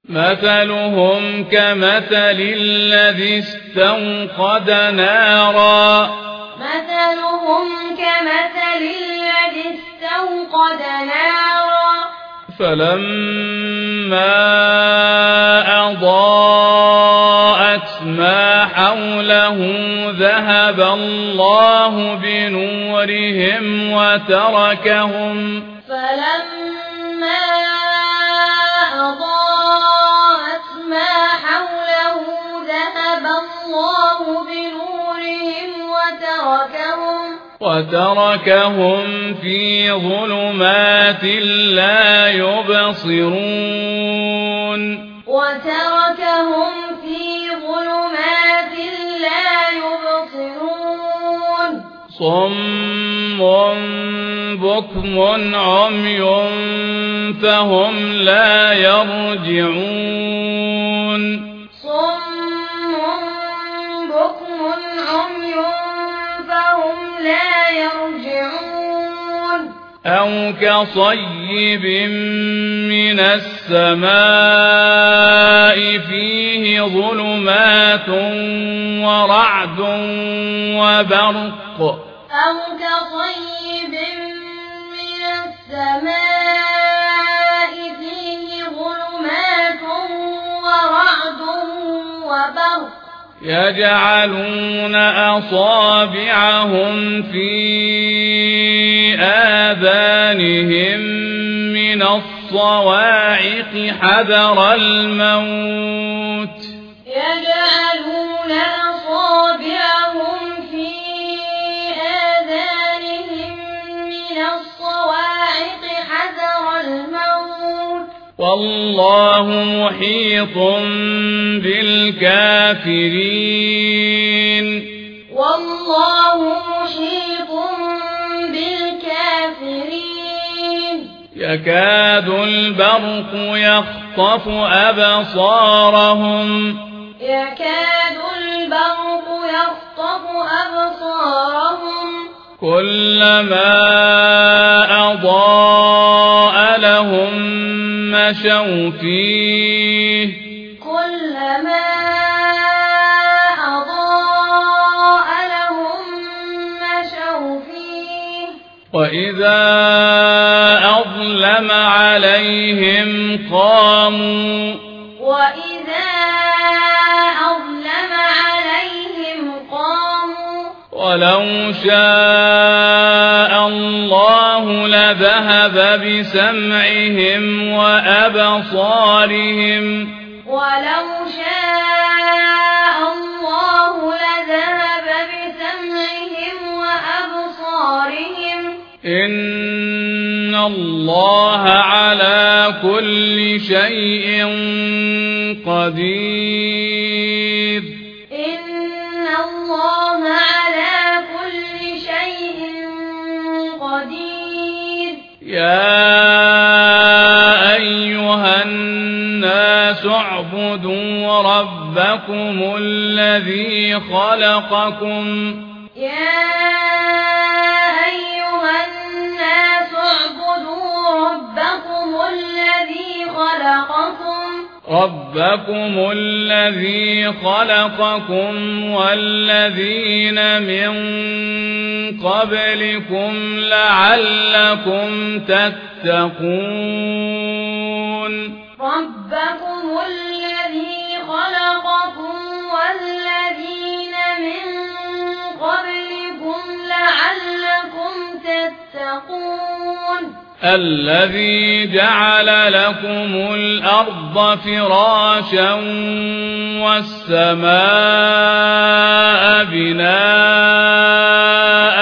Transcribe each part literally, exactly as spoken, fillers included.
مثلهم كمثل الذي استوقد نارا مثلهم كمثل الذي استوقد نارا فلما أضاءت ما حوله ذهب الله بنورهم وتركهم فلما أضاءت ما حوله ذهب الله بنورهم وتركهم وتركهم في ظلمات لا يبصرون وتركهم في ظلمات لا يبصرون صم بكم عمي فهم لا يرجعون صم بكم عمي فهم لا يرجعون أو كصيب من السماء فيه ظلمات ورعد وبرق أو كصيب من السماء فيه ظلمات ورعد وبرق يجعلون أصابعهم في آذانهم من الصواعق حذر الموت يجعلون أصابعهم في آذانهم من الصواعق حذر الموت والله محيط بالكافرين والله محيط بالكافرين يكاد البرق يخطف أبصارهم يكاد البرق يخطف أبصارهم كلما أضاء لهم مشوا فيه كلما أضاء لهم مشوا فيه وإذا أظلم عليهم قاموا وإذا أظلم عليهم قاموا ولو شاء الله لذهب بسمعهم وأبصارهم ولو شاء الله لذهب بسمعهم وأبصارهم إن الله على كل شيء قدير إن الله على كل شيء قدير يا أيها الناس اعبدوا ربكم الذي خلقكم يا أيها الناس اعبدوا ربكم الذي خلقكم ربكم الذي خلقكم والذين من قبلكم لعلكم تتقون ربكم الذي خلقكم والذين من قبلكم لعلكم تتقون الذي جعل لكم الأرض فراشا والسماء بناء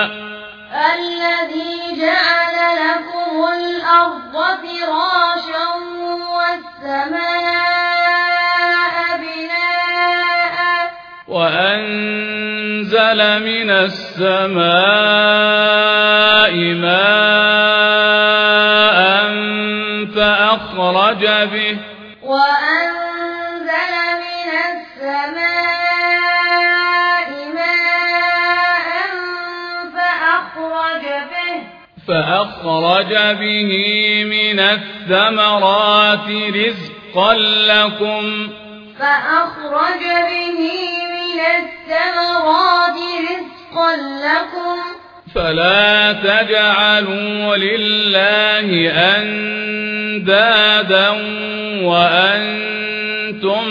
الذي جعل لكم الأرض فراشا والسماء بناء وأنزل من السماء ماء فأخرج به وأنزل من السماء ماء فأخرج به فأخرج به من الثمرات رزقا رزقا لكم فأخرج به من الثمرات رزقا لكم فلا تجعلوا لله أندادا وأنتم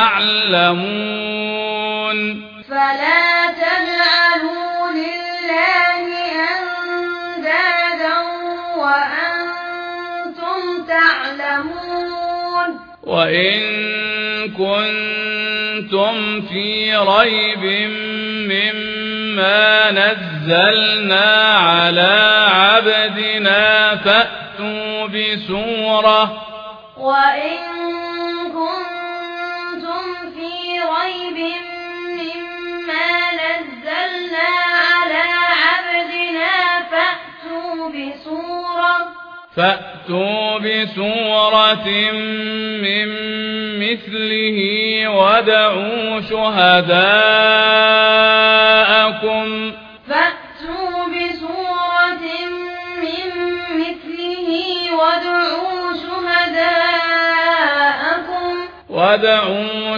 تعلمون فلا تجعلوا لله أندادا وأنتم تعلمون وإن كنتم في ريب مما نزلنا على عبدنا فأتوا بسورة وإن كنتم في ريب مما نزلنا على عبدنا فأتوا بسورة فأتوا بسورة من مثله وادعوا شهداءكم فأتوا بسورة من مثله وادعوا شهداءكم وادعوا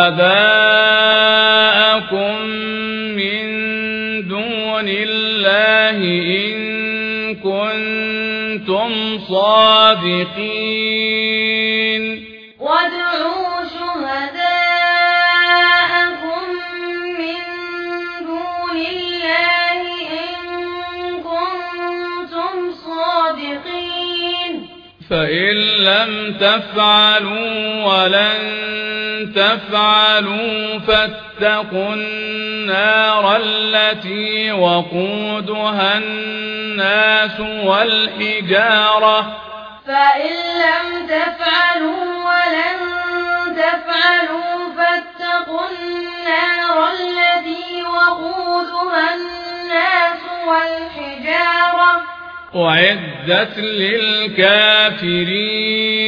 شهداءكم من دون الله إن كنتم صادقين وادعوا شهداءكم من دون الله إن كنتم صادقين فإن لم تفعلوا ولن تفعلوا فاتقوا النار التي وقودها الناس والحجارة فإن لم تفعلوا ولن تفعلوا فاتقوا النار التي وقودها الناس والحجارة أعدت للكافرين